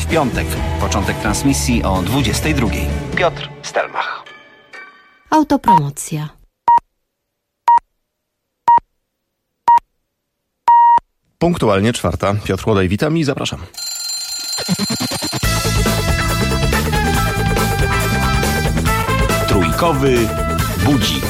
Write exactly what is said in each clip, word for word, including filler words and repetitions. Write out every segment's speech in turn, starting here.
w piątek. Początek transmisji o dwudziestej drugiej. Piotr Stelmach. Autopromocja. Punktualnie czwarta. Piotr Chłodaj, witam i zapraszam. Trójkowy budzik.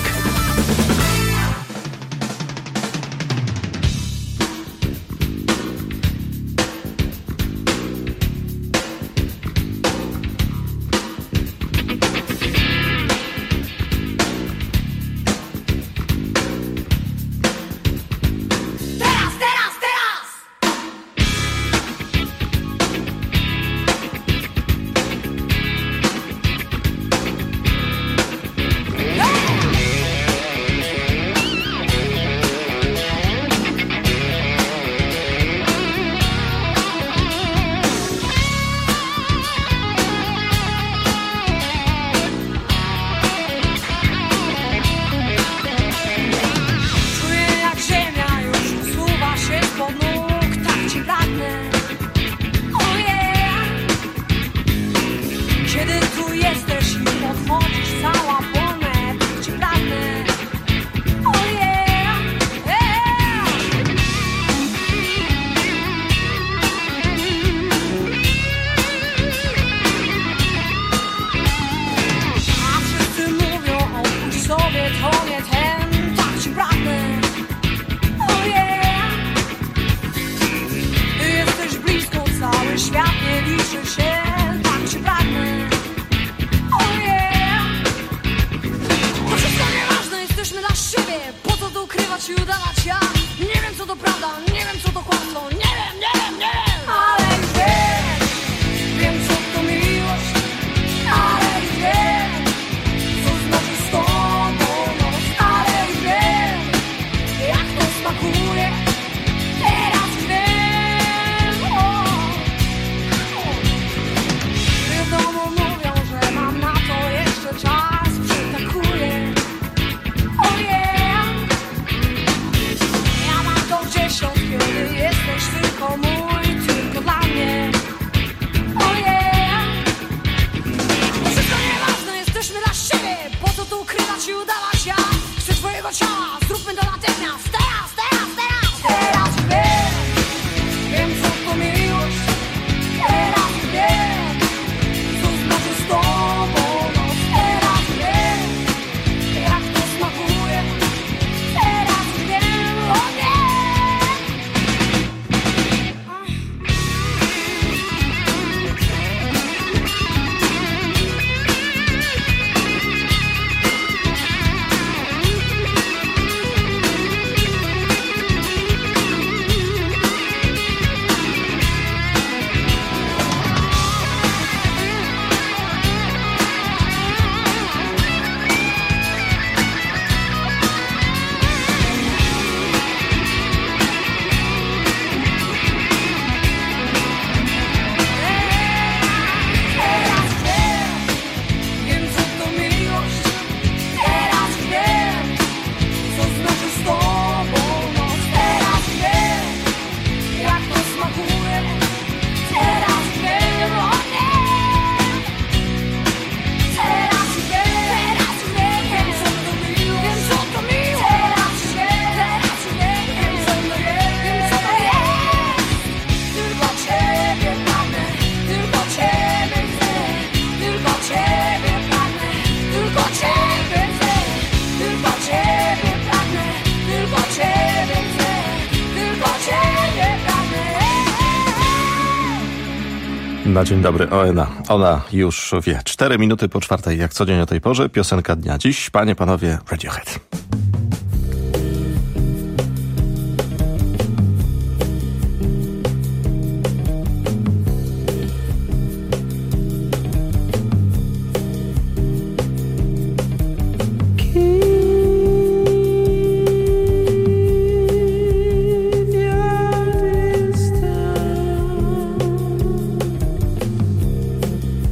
Na dzień dobry, Oena. Ona już wie. Cztery minuty po czwartej, jak co dzień o tej porze. Piosenka dnia dziś. Panie, panowie, Radiohead.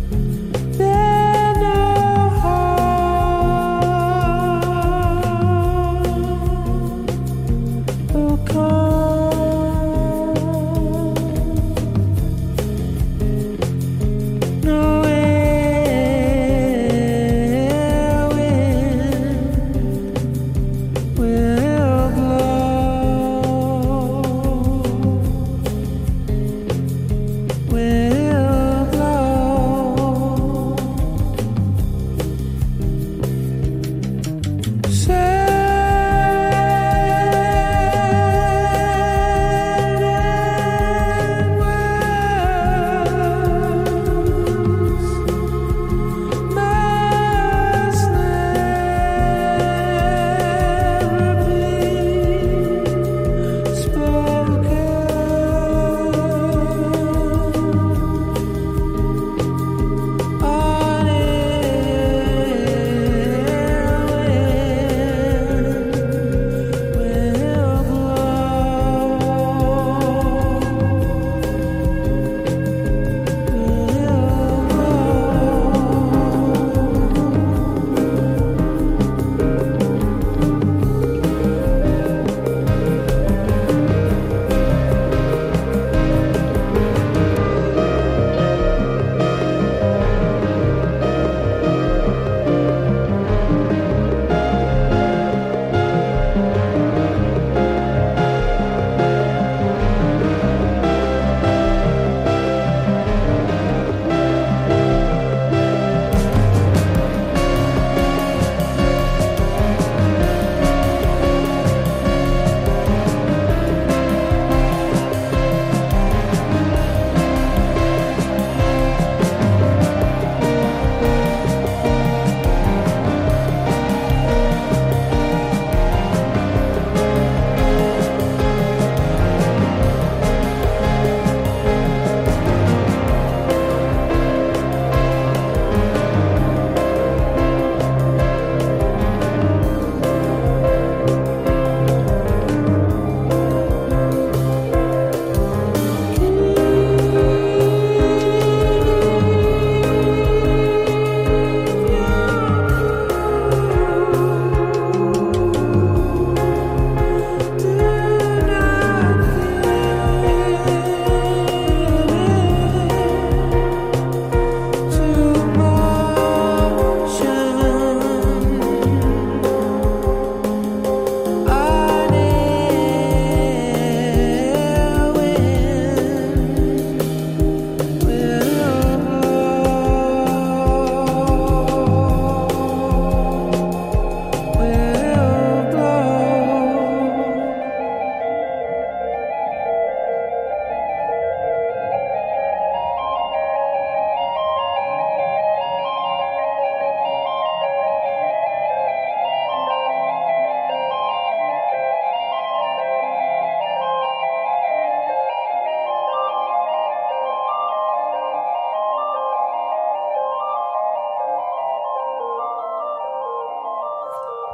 Then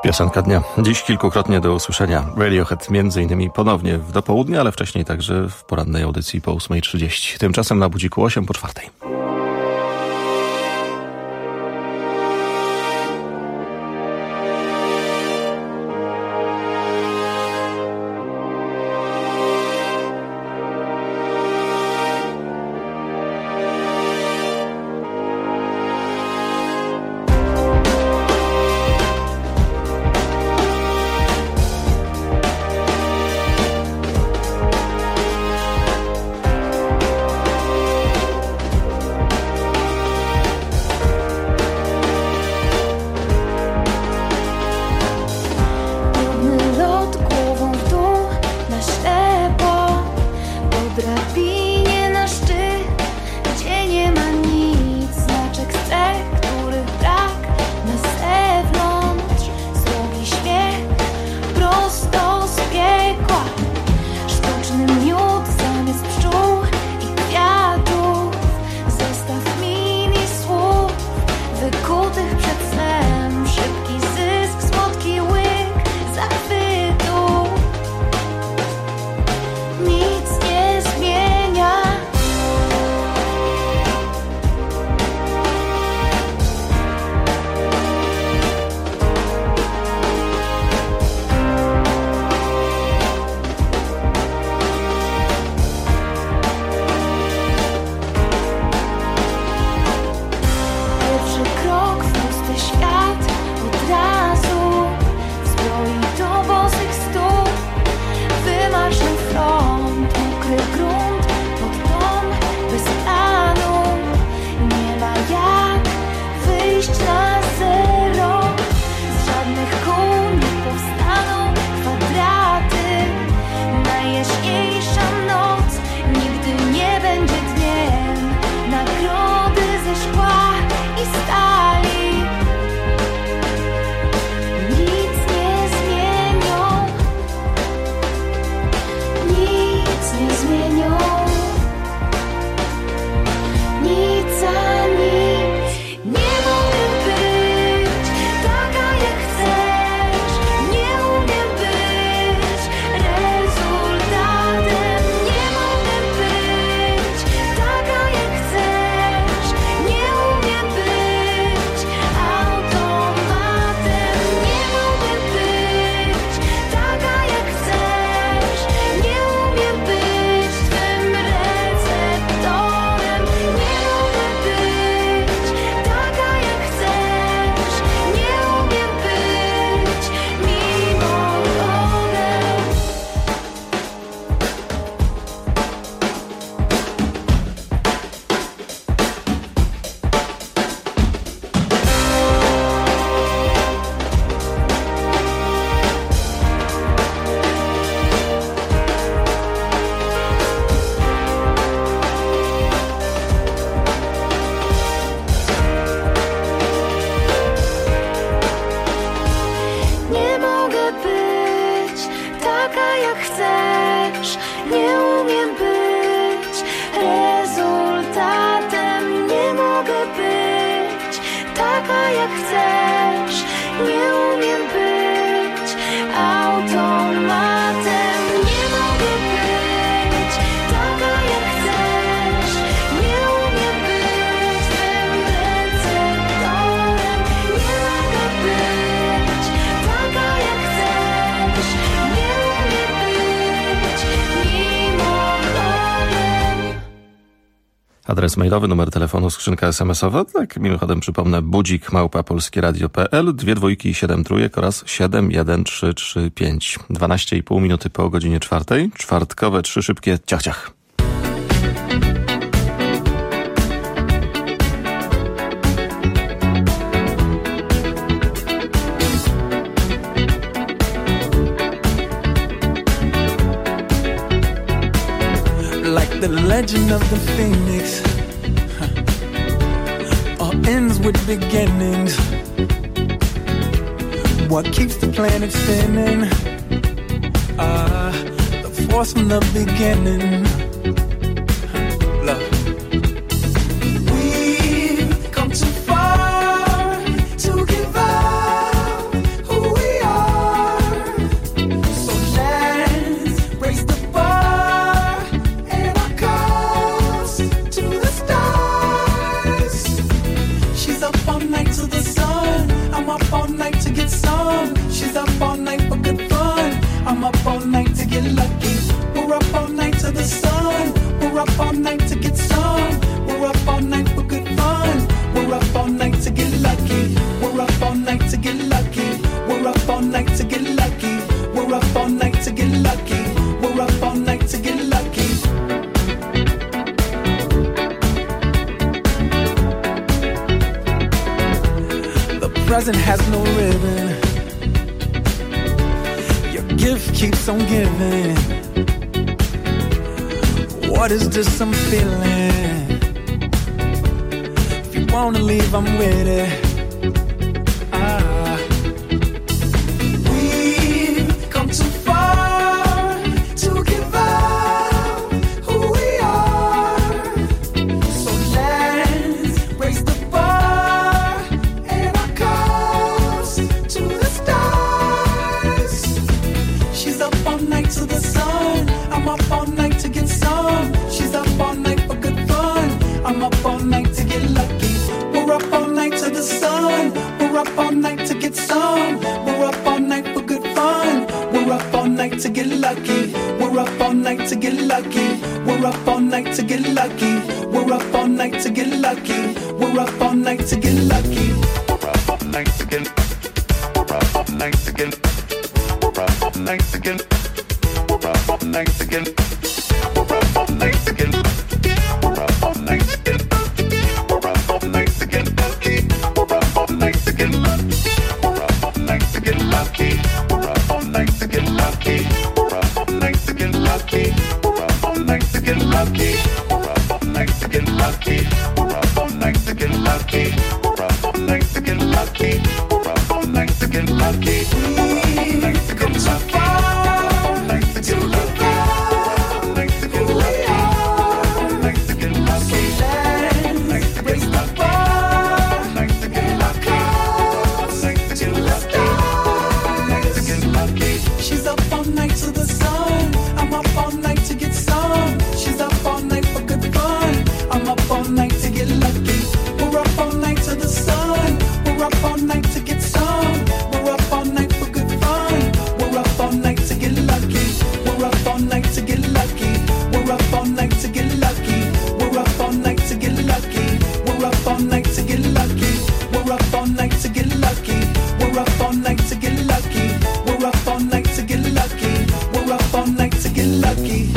Piosenka dnia. Dziś kilkukrotnie do usłyszenia Radiohead, między innymi ponownie w dopołudnie, ale wcześniej także w porannej audycji po ósmej trzydzieści. Tymczasem na budziku osiem po czwartej. Adres mailowy, numer telefonu, skrzynka es em esowa. Tak, mimochodem przypomnę, budzik małpa polskieradio kropka pe el, dwie dwójki i siedem trójek oraz siedem jeden trzy trzy pięć. Dwanaście i pół minuty po godzinie czwartej. Czwartkowe, trzy szybkie ciach ciach. Like the legend of the phoenix, huh. All ends with beginnings. What keeps the planet spinning? Ah, uh, the force from the beginning. Huh. Love. We've come too far to give up who we are. all night to get some. We're up all night for good fun. We're up all night to get lucky. We're up all night to get lucky. We're up all night to get lucky. We're up all night to get lucky. We're up all night to get lucky. The present has no ribbon. Your gift keeps on giving. What is this I'm feeling? If you wanna leave, I'm with it. Ah. We've come too far to give up who we are. So let's raise the bar and our cups to the stars. She's up all night to the sun. I'm up all night to get some. She's up all night for good fun. I'm up all night to get lucky. We're up all night to the sun. We're up all night to get some. We're up all night for good fun. We're up all night to get lucky. We're up all night to get lucky. We're up all night to get lucky. We're up all night to get lucky. We're up all night to get lucky. We're up all night to get. We're up all night to get. We're up all night to get. We're up all night to get. We're up all night to get. We're up all night to get. We're up all night to get lucky. We're up all night to get lucky. We're up all night to get lucky. We're up all night to get lucky. We're up all night to get lucky. We're up all night to get lucky. We're up all night to get lucky. We're up all night to get lucky. We're up all night to get lucky. We're up all night to get lucky. We've come so far to give up who we are. So let's raise the bar and our cups to the stars. She's up all night to the sun. I'm up all night to get some. She's up all night for good fun. I'm up all night to get lucky. We're up all night to the sun. We're up all night to get some. We're up all night for good fun. We're up all night to get lucky. We're up all night to get lucky. We're up all night to get lucky. We're up all night to get lucky. We're up all night to get lucky. We're up all night to get lucky. We're up all night to get lucky. We're up all night to get lucky. We're up all night to get lucky.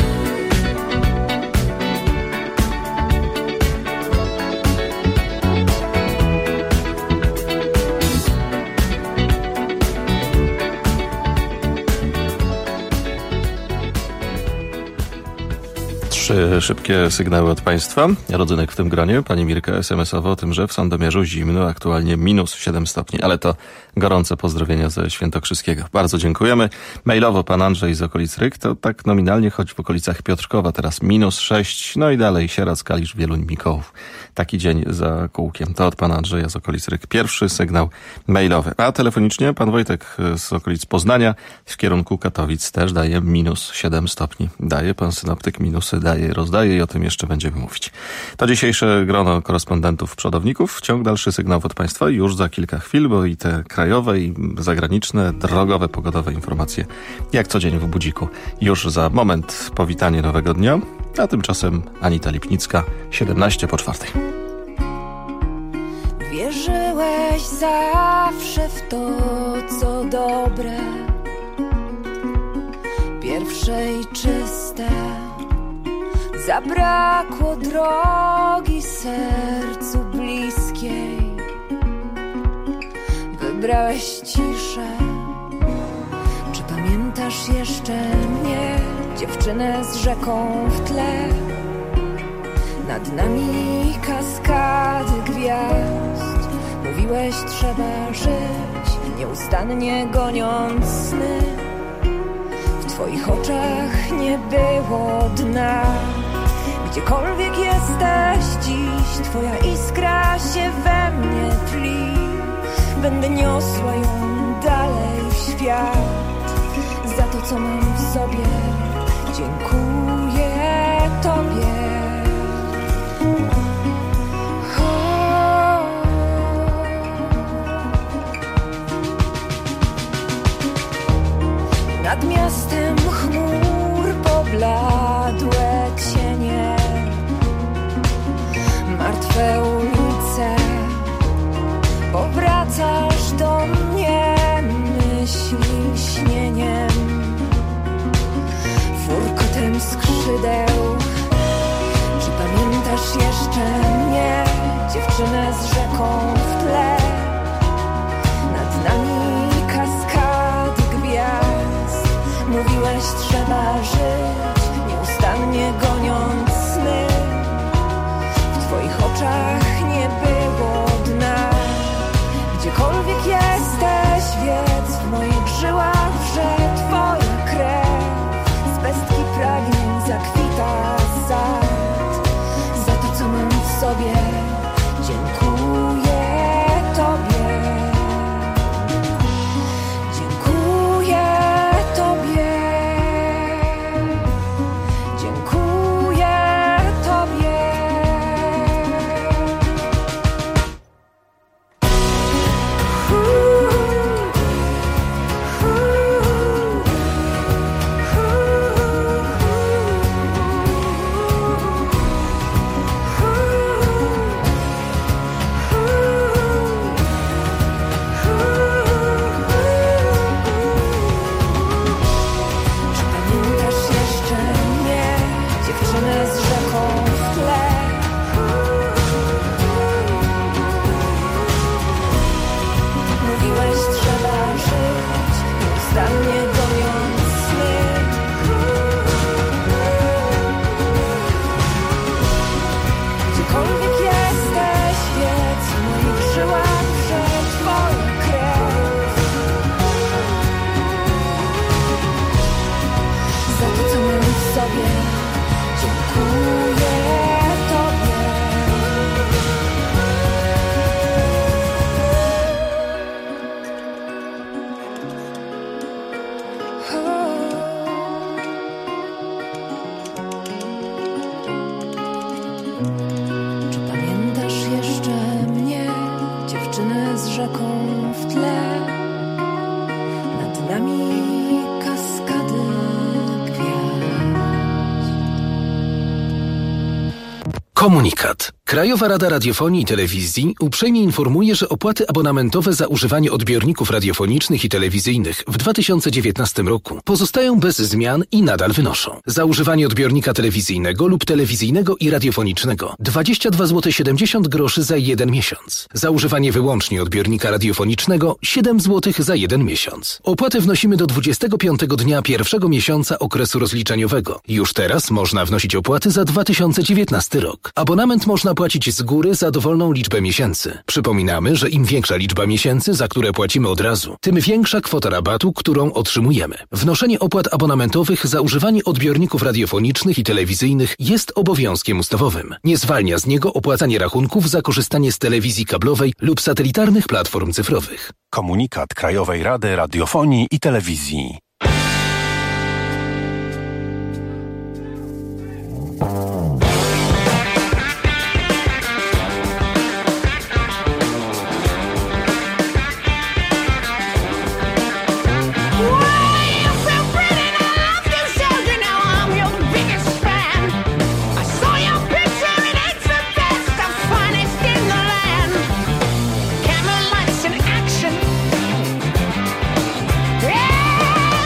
Trzy szybkie sygnały od Państwa. Rodzynek w tym gronie. Pani Mirka es em esowo o tym, że w Sandomierzu zimno, aktualnie minus siedem stopni, ale to gorące pozdrowienia ze Świętokrzyskiego. Bardzo dziękujemy. Mailowo pan Andrzej z okolic Ryk, to tak nominalnie, choć w okolicach Piotrkowa teraz minus sześć, no i dalej Sieradz, Kalisz, Wieluń, Mikołów. Taki dzień za kółkiem. To od pana Andrzeja z okolic Ryk. Pierwszy sygnał mailowy. A telefonicznie pan Wojtek z okolic Poznania w kierunku Katowic też daje minus siedem stopni. Daje pan synoptyk minusy, daje, rozdaje i o tym jeszcze będziemy mówić. To dzisiejsze grono korespondentów, przodowników. Ciąg dalszy sygnał od państwa już za kilka chwil, bo i te krajowe i zagraniczne, drogowe, pogodowe informacje jak co dzień w Budziku. Już za moment powitanie nowego dnia, a tymczasem Anita Lipnicka, siedemnaście po czwartej. Wierzyłeś zawsze w to, co dobre, pierwsze i czyste. Zabrakło drogi sercu bliskiej. Wybrałeś ciszę. Czy pamiętasz jeszcze mnie, dziewczynę z rzeką w tle? Nad nami kaskady gwiazd. Mówiłeś, trzeba żyć, nieustannie goniąc sny. W twoich oczach nie było dna. Gdziekolwiek jesteś dziś, twoja iskra się we mnie tli. Będę niosła ją dalej w świat. Za to, co mam w sobie, dziękuję tobie. Nad miastem chmur pobladłe cienie. skrzydeł. Czy pamiętasz jeszcze mnie, dziewczynę z rzeką w tle? Nad nami kaskady gwiazd. Mówiłeś, trzeba żyć, nieustannie goniąc sny. W twoich oczach nie było dna. Gdziekolwiek jesteś, wiedz, w moich żyłach wrze twoja krew. Z pestki pragnień zakwita sad. Za to, co mam w sobie, dziękuję tobie. Dziękuję tobie. Dziękuję tobie. Czy pamiętasz jeszcze mnie, dziewczynę z rzeką w tle? Mówiłeś, trzeba żyć, nieustannie goniąc sny. Gdziekolwiek jesteś, wiedz, w moich żyłach wrze twoja krew. Za to, co mam w sobie, dziękuję tobie. Czy pamiętasz jeszcze mnie, dziewczynę z rzeką w tle? Nad nami kaskady gwiazd. Komunikat. Krajowa Rada Radiofonii i Telewizji uprzejmie informuje, że opłaty abonamentowe za używanie odbiorników radiofonicznych i telewizyjnych w dwa tysiące dziewiętnastym roku pozostają bez zmian i nadal wynoszą. Za używanie odbiornika telewizyjnego lub telewizyjnego i radiofonicznego dwadzieścia dwa złote siedemdziesiąt groszy za jeden miesiąc. Za używanie wyłącznie odbiornika radiofonicznego siedem złotych za jeden miesiąc. Opłatę wnosimy do dwudziestego piątego dnia pierwszego miesiąca okresu rozliczeniowego. Już teraz można wnosić opłaty za dwa tysiące dziewiętnasty rok. Abonament można płacić z góry za dowolną liczbę miesięcy. Przypominamy, że im większa liczba miesięcy, za które płacimy od razu, tym większa kwota rabatu, którą otrzymujemy. Wnoszenie opłat abonamentowych za używanie odbiorników radiofonicznych i telewizyjnych jest obowiązkiem ustawowym. Nie zwalnia z niego opłacanie rachunków za korzystanie z telewizji kablowej lub satelitarnych platform cyfrowych. Komunikat Krajowej Rady Radiofonii i Telewizji. Yeah!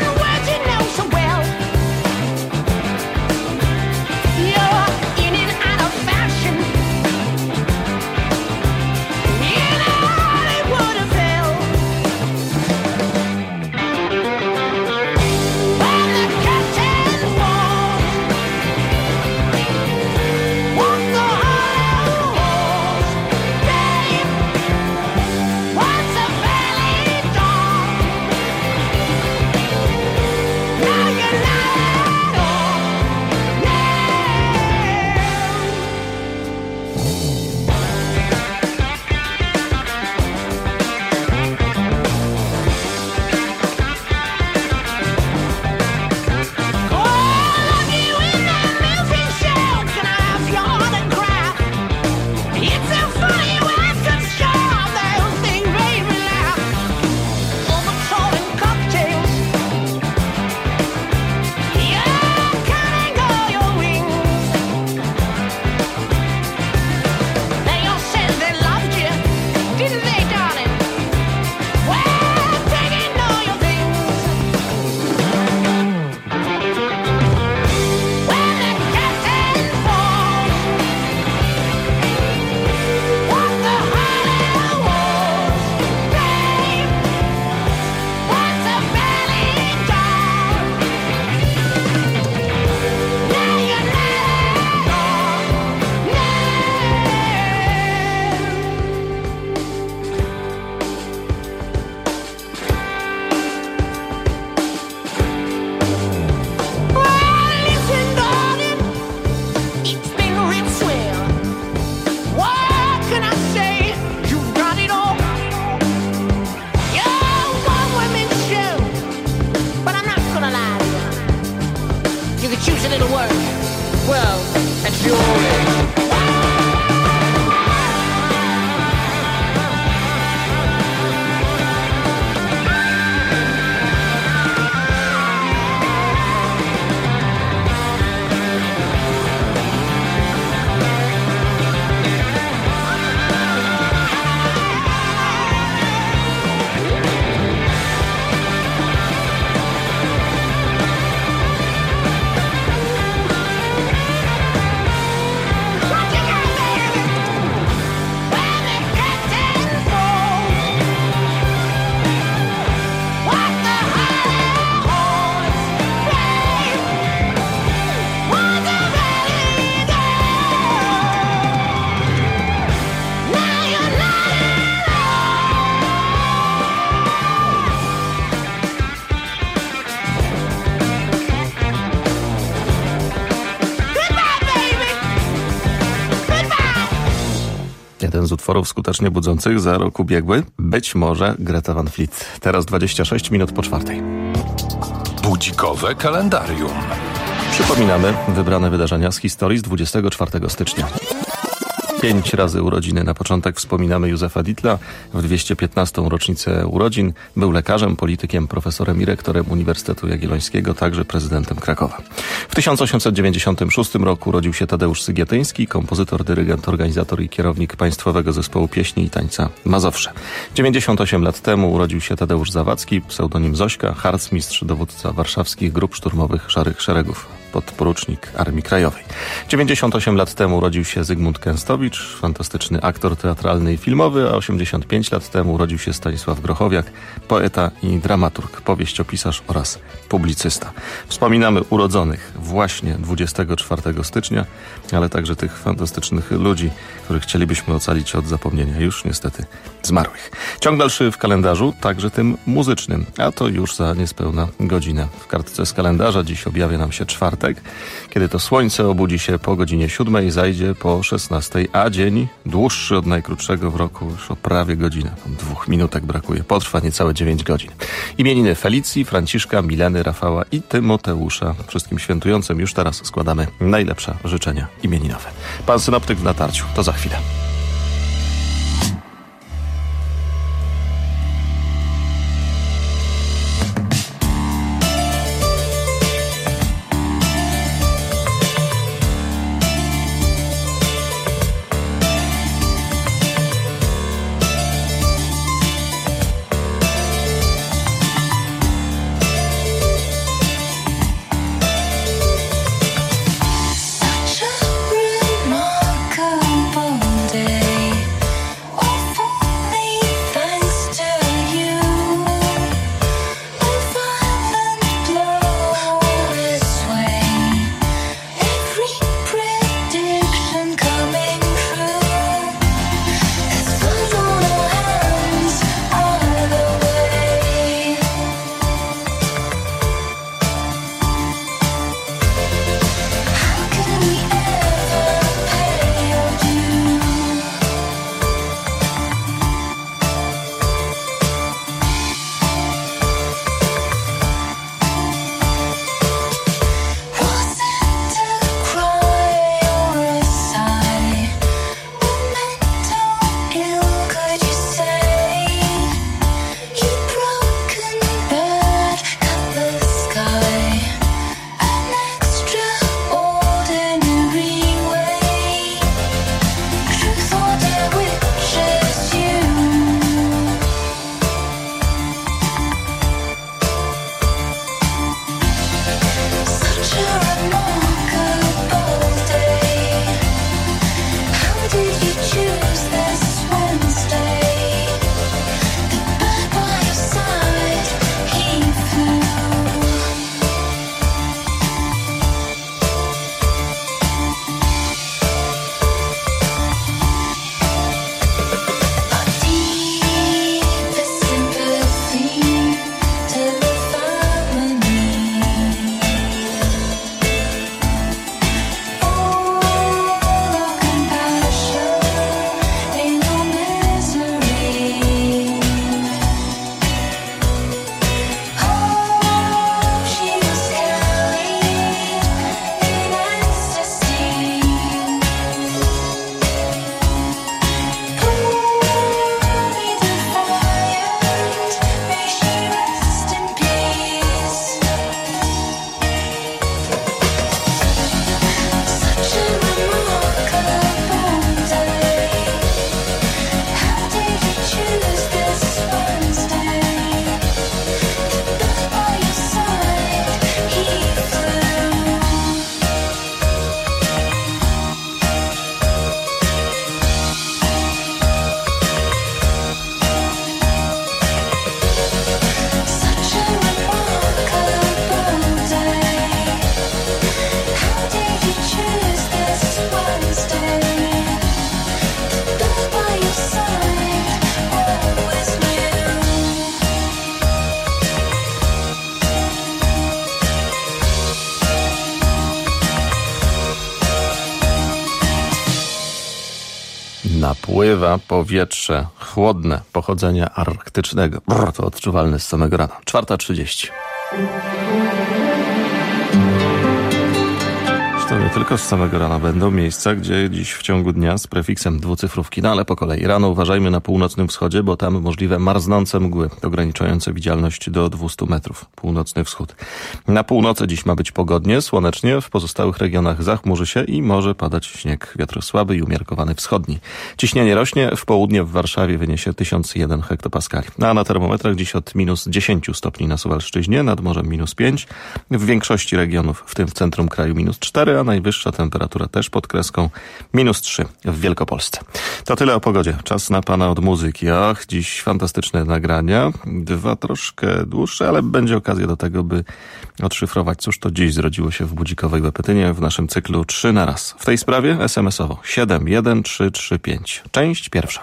confusion it'll work. Well, and surely. Jeden z utworów skutecznie budzących za rok ubiegły, być może Greta Van Fleet. Teraz dwadzieścia sześć minut po czwartej. Budzikowe kalendarium. Przypominamy wybrane wydarzenia z historii z dwudziestego czwartego stycznia. Pięć razy urodziny. Na początek wspominamy Józefa Dietla. W dwieście piętnastą rocznicę urodzin był lekarzem, politykiem, profesorem i rektorem Uniwersytetu Jagiellońskiego, także prezydentem Krakowa. W tysiąc osiemset dziewięćdziesiątym szóstym roku urodził się Tadeusz Sygietyński, kompozytor, dyrygent, organizator i kierownik Państwowego Zespołu Pieśni i Tańca Mazowsze. dziewięćdziesiąt osiem lat temu urodził się Tadeusz Zawadzki, pseudonim Zośka, harcmistrz, dowódca warszawskich grup szturmowych Szarych Szeregów, podporucznik Armii Krajowej. dziewięćdziesiąt osiem lat temu urodził się Zygmunt Kęstowicz, fantastyczny aktor teatralny i filmowy, a osiemdziesiąt pięć lat temu urodził się Stanisław Grochowiak, poeta i dramaturg, powieściopisarz oraz publicysta. Wspominamy urodzonych właśnie dwudziestego czwartego stycznia, ale także tych fantastycznych ludzi, których chcielibyśmy ocalić od zapomnienia, już niestety zmarłych. Ciąg dalszy w kalendarzu, także tym muzycznym, a to już za niespełna godzinę. W kartce z kalendarza dziś objawia nam się czwartek, kiedy to słońce obudzi się po godzinie siódmej, zajdzie po szesnastej, a dzień dłuższy od najkrótszego w roku już o prawie godzinę. Tam dwóch minutek brakuje. Potrwa niecałe dziewięć godzin. Imieniny Felicji, Franciszka, Mileny, Rafała i Tymoteusza. Wszystkim świętującym już teraz składamy najlepsze życzenia imieninowe. Pan synoptyk w natarciu. To za chwilę. Such a remarkable Napływa powietrze chłodne pochodzenia arktycznego. Brr, to odczuwalne z samego rana. czwarta trzydzieści. To nie tylko z samego rana będą miejsca, gdzie dziś w ciągu dnia z prefiksem dwucyfrówki. No ale po kolei. Rano uważajmy na północnym wschodzie, bo tam możliwe marznące mgły, ograniczające widzialność do dwieście metrów. Północny wschód. Na północy dziś ma być pogodnie, słonecznie. W pozostałych regionach zachmurzy się i może padać śnieg. Wiatr słaby i umiarkowany wschodni. Ciśnienie rośnie. W południe w Warszawie wyniesie tysiąc jeden hektopaskali. A na termometrach dziś od minus dziesięć stopni na Suwalszczyźnie, nad morzem minus pięć. W większości regionów, w tym w centrum kraju minus cztery, a najwyższa temperatura też pod kreską minus trzy w Wielkopolsce. To tyle o pogodzie. Czas na pana od muzyki. Ach, dziś fantastyczne nagrania. Dwa troszkę dłuższe, ale będzie okazja do tego, by odszyfrować, cóż to dziś zrodziło się w budzikowej Łepetynie w naszym cyklu trzy na raz. W tej sprawie es em esowo siedem jeden trzy trzy pięć. Część pierwsza.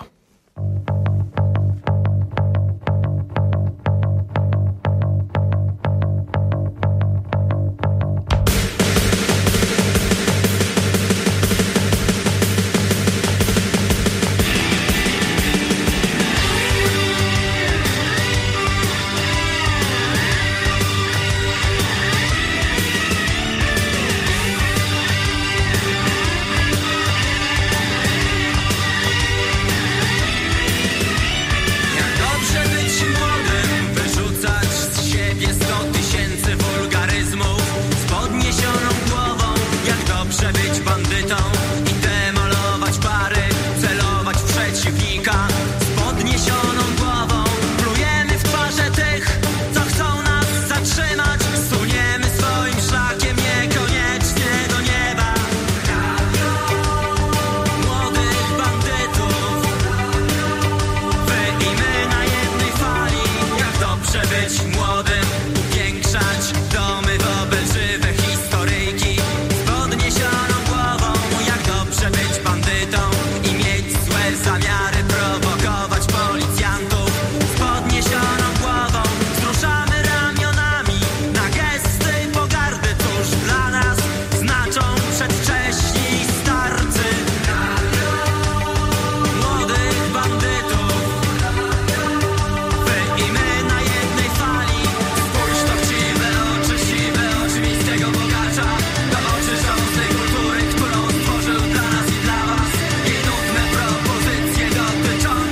Propozycje dotyczące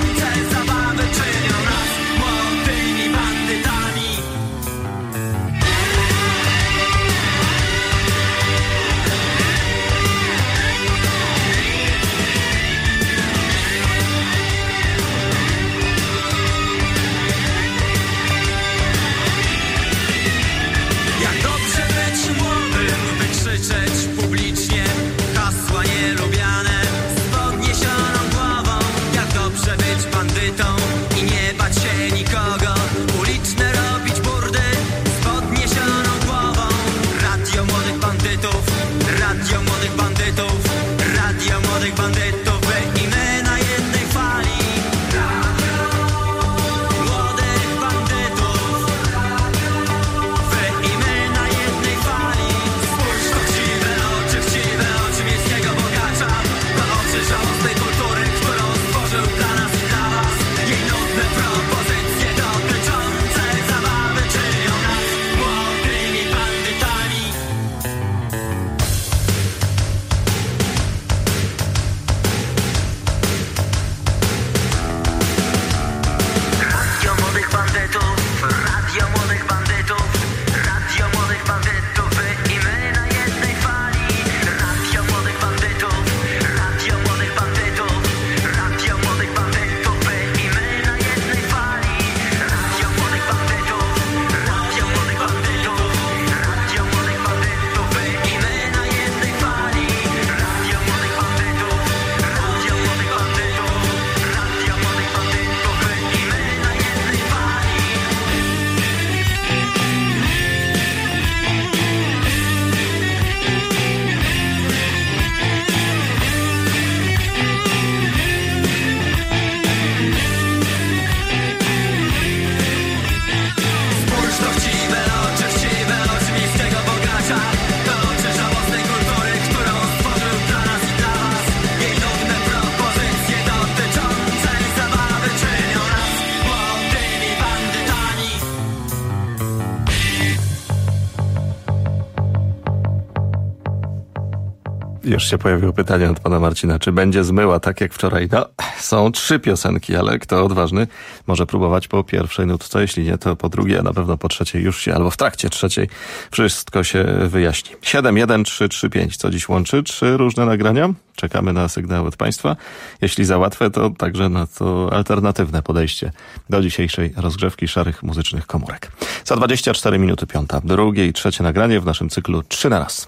Już się pojawiło pytanie od pana Marcina, czy będzie zmyła tak jak wczoraj? No, są trzy piosenki, ale kto odważny może próbować po pierwszej nutce, jeśli nie, to po drugiej, a na pewno po trzeciej już się, albo w trakcie trzeciej wszystko się wyjaśni. siedem jeden trzy trzy pięć, co dziś łączy? Trzy różne nagrania? Czekamy na sygnały od państwa. Jeśli za łatwe, to także na to alternatywne podejście do dzisiejszej rozgrzewki szarych muzycznych komórek. Za dwadzieścia cztery minuty piąta. Drugie i trzecie nagranie w naszym cyklu Trzy na raz.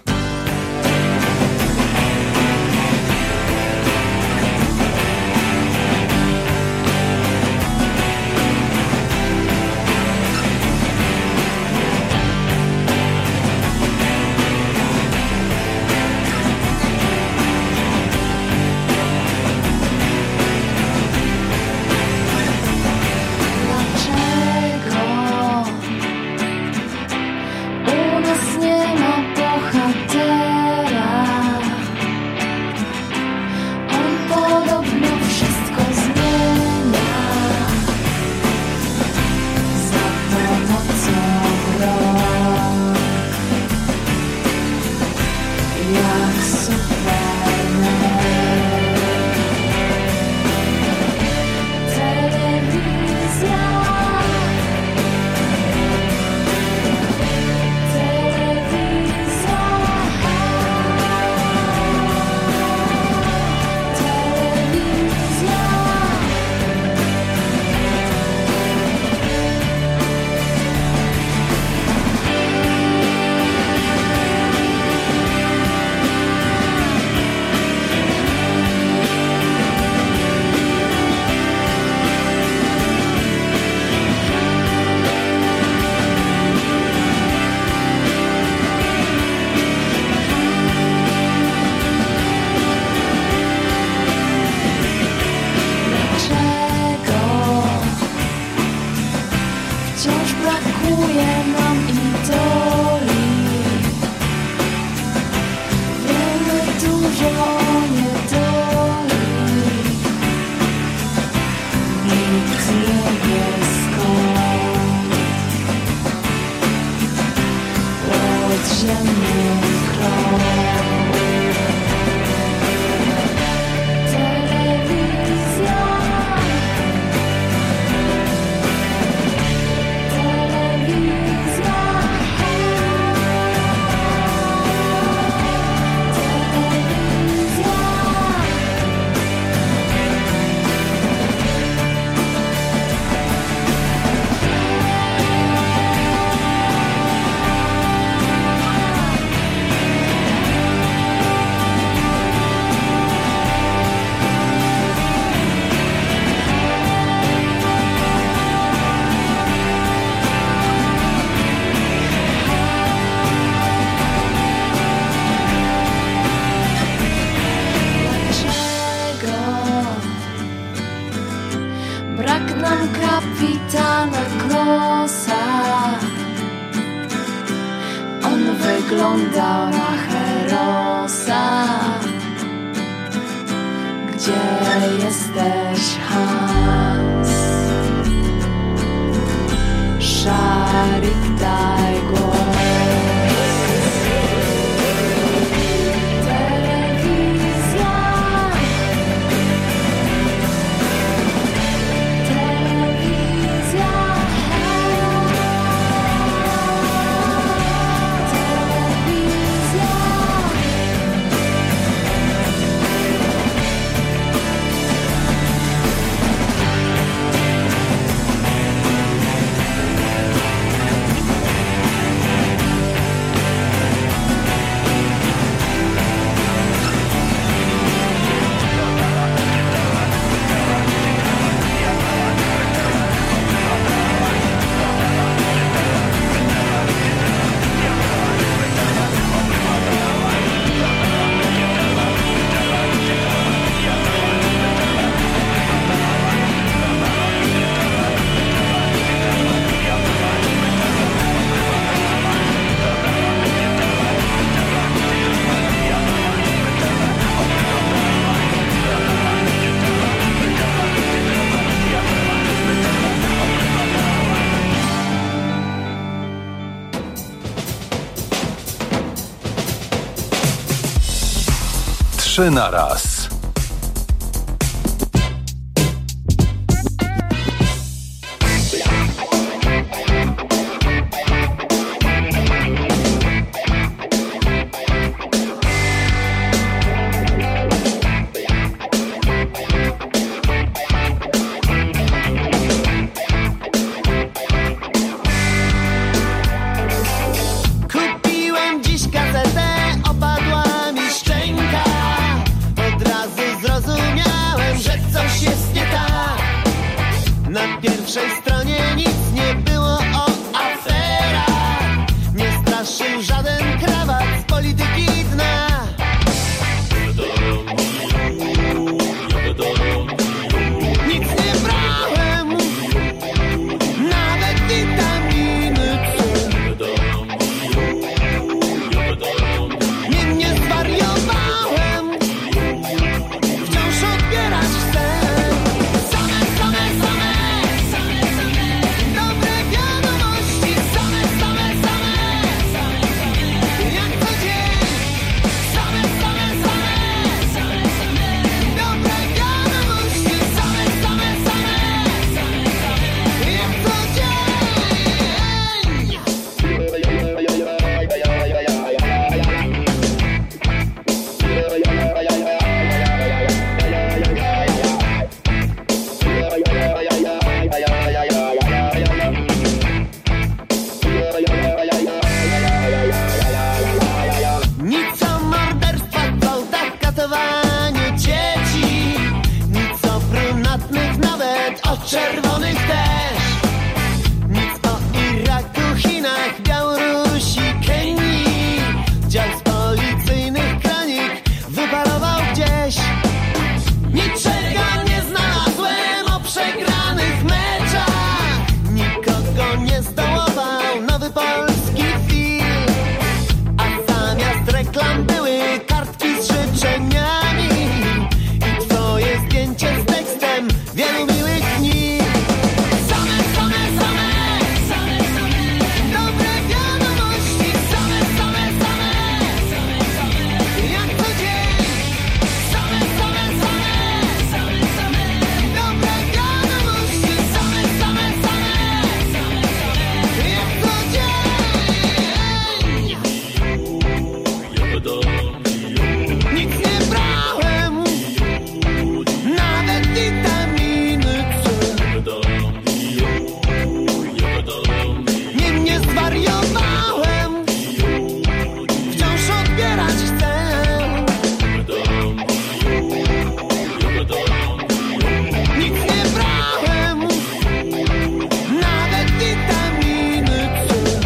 Wyglądał na herosa. Gdzie jesteś, Hans? Szarik, daj głos. Telewizja. Trzy na raz. Kupiłem dziś kasetę, opadła mi szczęka. Od razu zrozumiałem, że coś jest nie tak. Na pierwszej stronie nic nie było o aferach. Nie straszył żaden krawat z polityki dna. Nic nie brałem, nawet witaminy C. Nie, nie zwariowałem, wciąż odbierać chcę. Same, same, same, same, same dobre wiadomości. Same, same, same, same, same jak co dzień. Same, same, same, same, same dobre wiadomości. Same, same, same, same, same jak co dzień. Nic o morderstwach, gwałtach, katowaniu dzieci. Nic o brunatnych, nawet o czerwonych też. Nic o Iraku, Chinach, Białorusi, Kenii. Dział z policyjnych kronik wyparował gdzieś. Niczego nie znalazłem o przegranych meczach. Nikogo nie zdołował nowy polski film. A zamiast reklam były kartki z życzeniami i twoje zdjęcie z tekstem wielu miłych dni. Same, same, same, same, same dobre wiadomości. Same, same, same, same, same jak co dzień. Same, same, same, same, same dobre wiadomości. Same, same, same, same, same jak co dzień. Nic nie brałem, nawet witaminy C. Nie, nie zwariowałem, wciąż odbierać chcę. Nic nie brałem, nawet witaminy C.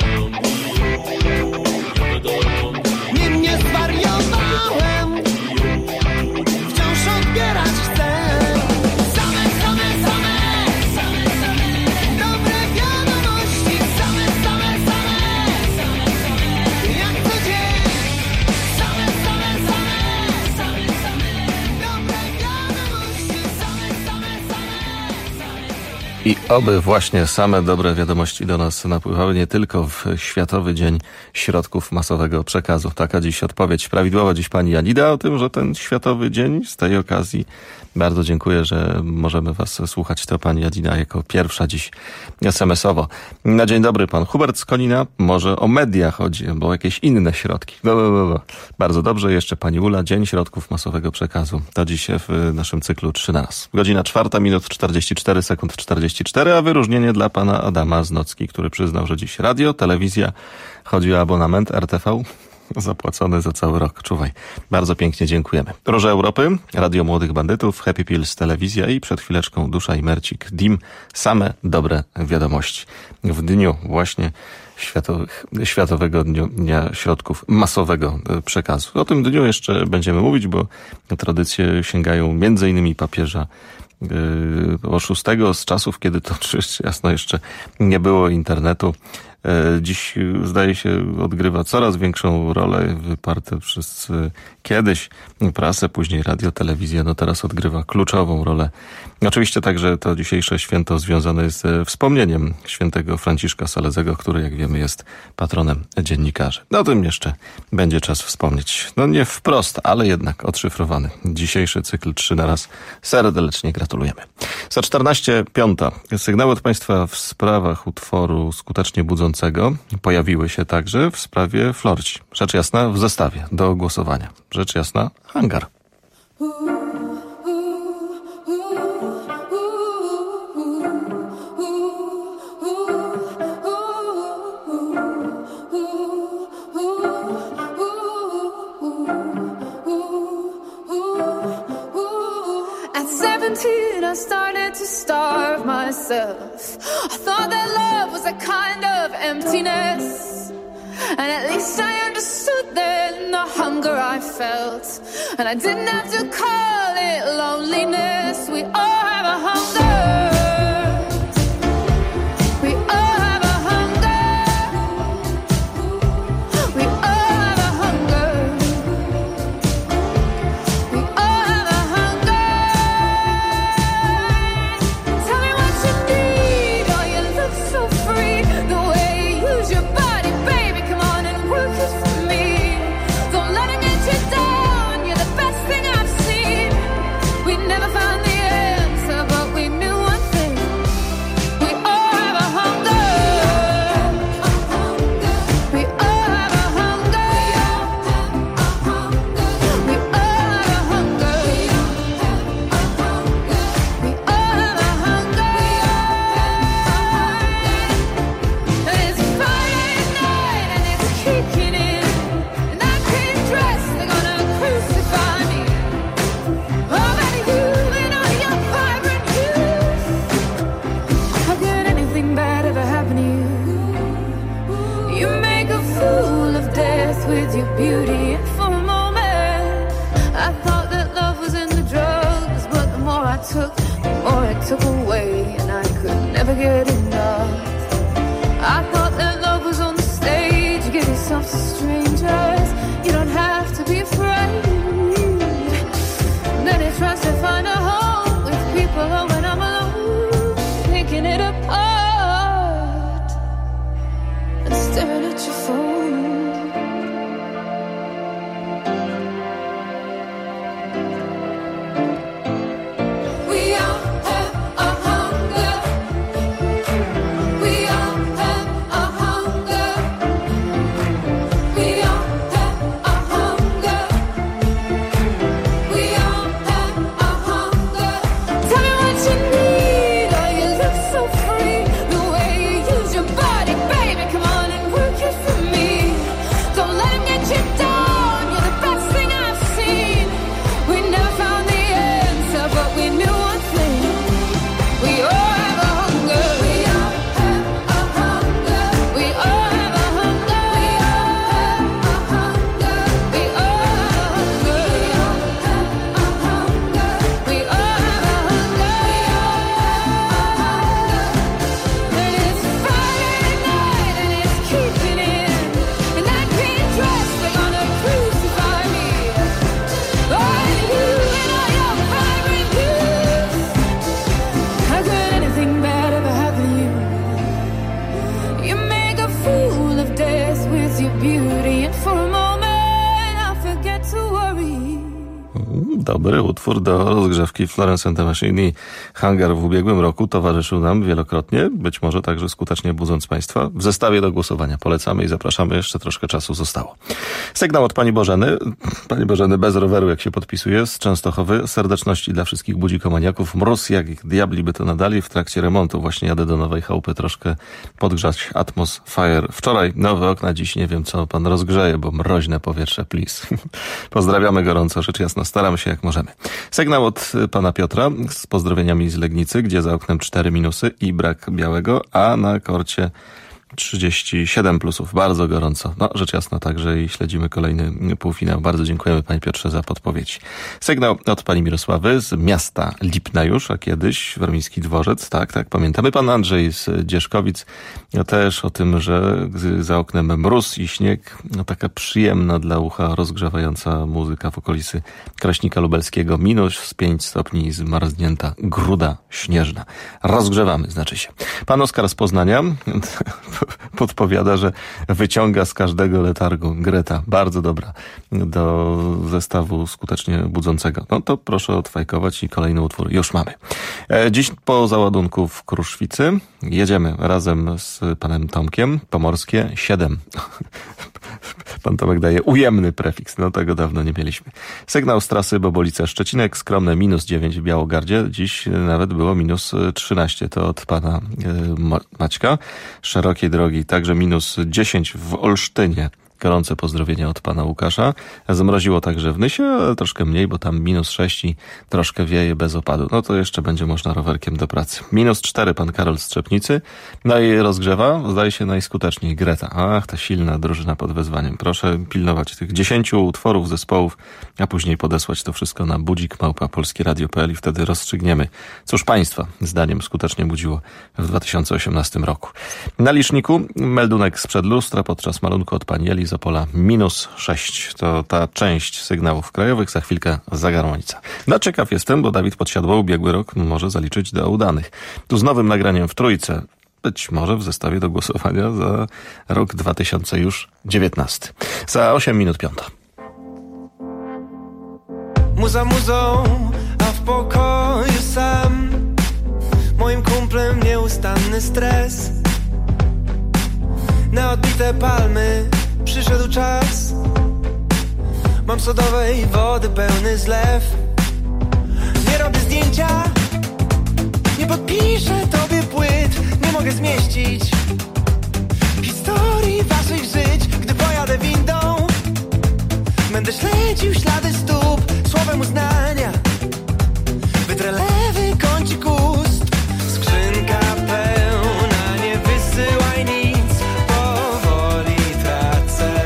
Nie, nie zwariowałem, wciąż odbierać chcę. Same, same, same, same, same dobre wiadomości. Same, same, same, same, same jak co dzień. Same, same, same, same, same dobre wiadomości. Same, same, same, same. I oby właśnie same dobre wiadomości do nas napływały nie tylko w Światowy Dzień Środków Masowego Przekazu. Taka dziś odpowiedź prawidłowa. Dziś pani Janida o tym, że ten Światowy Dzień z tej okazji. Bardzo dziękuję, że możemy was słuchać. To pani Janida jako pierwsza dziś es em esowo. Na dzień dobry pan Hubert z Konina. Może o media chodzi, bo jakieś inne środki. No, no, no, no. Bardzo dobrze. Jeszcze pani Ula. Dzień Środków Masowego Przekazu. To dziś w naszym cyklu trzy na raz. Godzina czwarta, minut czterdzieści cztery sekund czterdzieści cztery, a wyróżnienie dla pana Adama Znocki, który przyznał, że dziś radio, telewizja, chodzi o abonament R T V zapłacony za cały rok. Czuwaj. Bardzo pięknie dziękujemy. Róże Europy, Radio Młodych Bandytów, Happy Pills, telewizja i przed chwileczką Dusza i Mercik, D I M. Same dobre wiadomości. W dniu właśnie Światowych, Światowego Dniu Dnia Środków Masowego Przekazu. O tym dniu jeszcze będziemy mówić, bo tradycje sięgają między innymi papieża o szóstego, z czasów, kiedy to oczywiście jasno jeszcze nie było internetu. Dziś zdaje się odgrywa coraz większą rolę, wyparte przez kiedyś prasę, później radio, telewizję, no teraz odgrywa kluczową rolę. Oczywiście także to dzisiejsze święto związane jest ze wspomnieniem świętego Franciszka Salezego, który, jak wiemy, jest patronem dziennikarzy. No o tym jeszcze będzie czas wspomnieć. No nie wprost, ale jednak odszyfrowany. Dzisiejszy cykl trzy na raz. Serdecznie gratulujemy. Za czternaście piąta. Sygnały od Państwa w sprawach utworu skutecznie budzącego pojawiły się także w sprawie Florci. Rzecz jasna w zestawie do głosowania. Rzecz jasna hangar. I started to starve myself. I thought that love was a kind of emptiness, and at least I understood then the hunger I felt, and I didn't have to call it loneliness. We all have a hunger. We all have a hunger. We all have a hunger. We all have a hunger. Tell me what you need. Oh, you look so free. The way you use your body, baby. Come on and work it for me. Don't let it get you down. You're the best thing I've seen. We never found the answer, but we knew one thing. We all have a hunger. We all have a hunger. We all have a hunger. We all have a hunger. And it's Friday night and it's kicking in, and I can't dress. They're gonna crucify me. Oh, baby, you and all your vibrant youth. How could anything bad ever happen to you? You make a fool of death with your beauty, and for a moment I thought that love was in the drugs, but the more I took, the more it took away, and I could never get enough. I thought that love was on the stage. You give yourself to strangers. You don't have to be afraid. Then it tries to find a home with people, oh, when I'm alone, picking it apart and staring at your phone. We all have a hunger. We all have a hunger. We all have a hunger. We all have a hunger. Tell me what you need. Oh, you look so free. The way you use your body, baby. Come on and work it for me. Don't let him get you down. You're the best thing I've seen. We never found the answer, but we knew one thing. We all have a hunger. We all have a hunger. We all have a hunger. We all have a hunger. We all have a hunger. We all have a hunger. And it's Friday night and it's kicking in, and I can't dress. They're gonna crucify me. Oh, you and all your vibrant youth. How could anything bad ever happen to you? You make a fool of death with your beauty, and for a moment I forget to worry. Dobry utwór do rozgrzewki Florence and the Machine i Hangar w ubiegłym roku towarzyszył nam wielokrotnie, być może także skutecznie budząc Państwa. W zestawie do głosowania polecamy i zapraszamy, jeszcze troszkę czasu zostało. Sygnał od Pani Bożeny. Pani Bożeny bez roweru, jak się podpisuje, z Częstochowy. Serdeczności dla wszystkich budzikomaniaków. Mróz jak diabli by to nadali w trakcie remontu. Właśnie jadę do Nowej Chałupy troszkę podgrzać atmosfire. Wczoraj nowe okna, dziś nie wiem co Pan rozgrzeje, bo mroźne powietrze, please. Pozdrawiamy gorąco, rzecz jasna, staramy się jak możemy. Sygnał od Pana Piotra z pozdrowieniami z Legnicy, gdzie za oknem cztery minusy i brak białego, a na korcie trzydzieści siedem plusów, bardzo gorąco. No, rzecz jasna także i śledzimy kolejny półfinał. Bardzo dziękujemy, panie Piotrze, za podpowiedź. Sygnał od pani Mirosławy z miasta Lipna już, a kiedyś Warmiński Dworzec, tak, tak, pamiętamy. Pan Andrzej z Dzieszkowic, no, też o tym, że za oknem mróz i śnieg, no, taka przyjemna dla ucha, rozgrzewająca muzyka w okolicy Kraśnika Lubelskiego, minus pięć stopni, zmarznięta gruda śnieżna. Rozgrzewamy, znaczy się. Pan Oskar z Poznania podpowiada, że wyciąga z każdego letargu Greta. Bardzo dobra do zestawu skutecznie budzącego. No to proszę odfajkować i kolejny utwór już mamy. Dziś po załadunku w Kruszwicy jedziemy razem z panem Tomkiem. Pomorskie siedem. Pan Tomek daje ujemny prefiks. No tego dawno nie mieliśmy. Sygnał z trasy Bobolice-Szczecinek. Skromne minus dziewięć w Białogardzie. Dziś nawet było minus trzynaście. To od pana Maćka. Szerokiej drogi. Także minus dziesięć w Olsztynie. Gorące pozdrowienia od pana Łukasza. Zmroziło także w Nysie, ale troszkę mniej, bo tam minus sześć i troszkę wieje bez opadu. No to jeszcze będzie można rowerkiem do pracy. Minus cztery pan Karol z Strzepnicy. No i rozgrzewa, zdaje się najskuteczniej Greta. Ach, ta silna drużyna pod wezwaniem. Proszę pilnować tych dziesięciu utworów, zespołów, a później podesłać to wszystko na budzik małpa polskie radio kropka p l i wtedy rozstrzygniemy, cóż państwa zdaniem skutecznie budziło w dwa tysiące osiemnastym roku. Na liczniku meldunek sprzed lustra podczas malunku od pani Eli z Opola minus sześć. To ta część sygnałów krajowych. Za chwilkę zagarmonica. No ciekaw jestem, bo Dawid Podsiadło ubiegły rok może zaliczyć do udanych. Tu z nowym nagraniem w trójce. Być może w zestawie do głosowania za rok dwa tysiące dziewiętnasty. Za osiem minut piąta. Muza muzą, a w pokoju sam. Moim kumplem nieustanny stres. Na odbite palmy przyszedł czas. Mam sodowej wody pełny zlew. Nie robię zdjęcia, nie podpiszę tobie płyt. Nie mogę zmieścić historii waszych żyć. Gdy pojadę windą, będę śledził ślady stóp. Słowem uznania wytrę lewy kącik ust. Skrzynka pełna, nie wysyłaj nic. Powoli tracę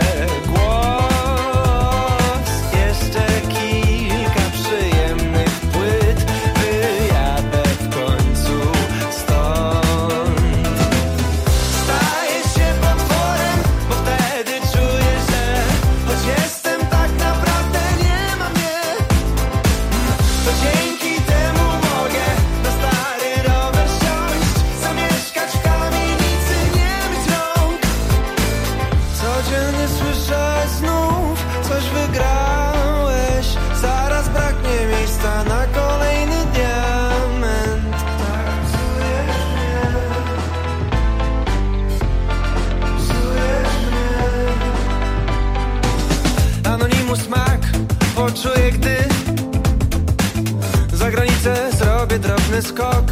głos. Jeszcze kilka przyjemnych płyt. Wyjadę w końcu stąd. Staję się potworem, bo wtedy czuję, że choć jestem tak naprawdę nie ma mnie, to dzięki temu mogę na stary rower siąść, zamieszkać w kamienicy, nie myć rąk. Codziennie słyszę znów, coś wygrałeś. Zaraz braknie miejsca na kolejny diament. Tak psujesz mnie, psujesz mnie. Anonimus smak poczuję, gdy za granicę zrobię drobny skok.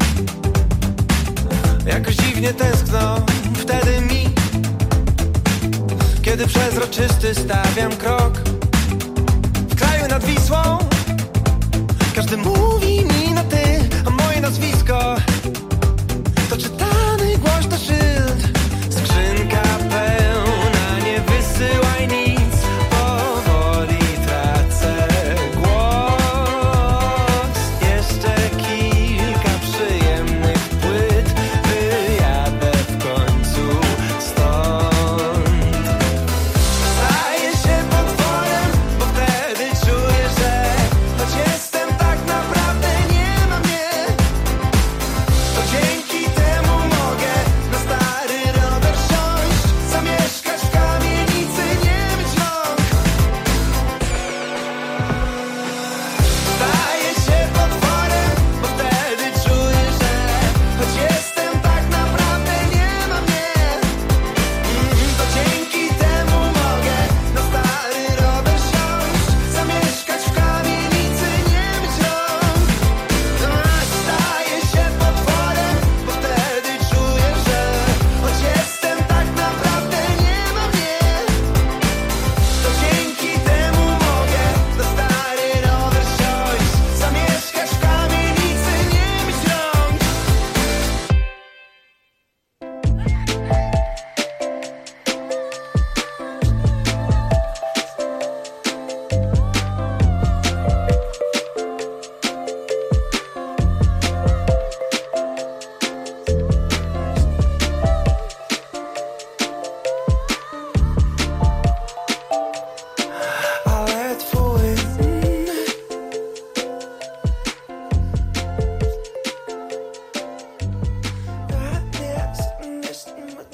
Jakoś dziwnie tęskno wtedy mi, kiedy przezroczysty stawiam krok. W kraju nad Wisłą każdy mówi mi na ty, a moje nazwisko to czytany głośno szyld. Skrzynka pełna, nie wysyłaj nic. Powoli tracę głos. Jeszcze kilka przyjemnych płyt. Wyjadę w końcu stąd. Staję się potworem, bo wtedy czuję, że choć jestem tak naprawdę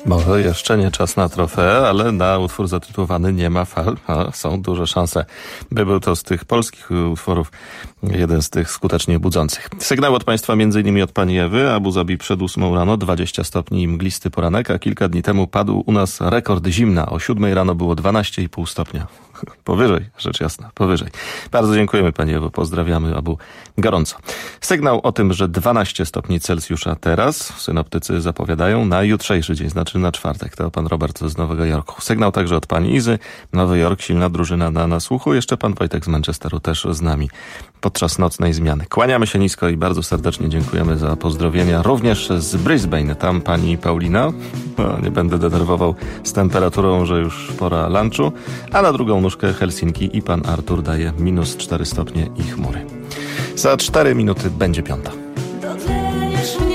Może jeszcze nie czas na trofeę, ale na utwór zatytułowany Nie ma fal a są duże szanse, by był to z tych polskich utworów jeden z tych skutecznie budzących. Sygnał od Państwa m.in. od pani Ewy. Abu Zabi przed ósmą rano, dwadzieścia stopni i mglisty poranek, a kilka dni temu padł u nas rekord zimna. O siódmej rano było dwanaście i pół stopnia. Powyżej, rzecz jasna, powyżej. Bardzo dziękujemy pani Ewo, pozdrawiamy Abu gorąco. Sygnał o tym, że dwanaście stopni Celsjusza teraz, synoptycy zapowiadają na jutrzejszy dzień, znaczy na czwartek. To pan Robert z Nowego Jorku. Sygnał także od pani Izy. Nowy Jork, silna drużyna na nasłuchu. Jeszcze pan Wojtek z Manchesteru też z nami podczas nocnej zmiany. Kłaniamy się nisko i bardzo serdecznie dziękujemy za pozdrowienia. Również z Brisbane. Tam pani Paulina. No, nie będę denerwował z temperaturą, że już pora lunchu. A na drugą nóżkę Helsinki i pan Artur daje minus cztery stopnie i chmury. Za cztery minuty będzie piąta. Dotleniesz mnie.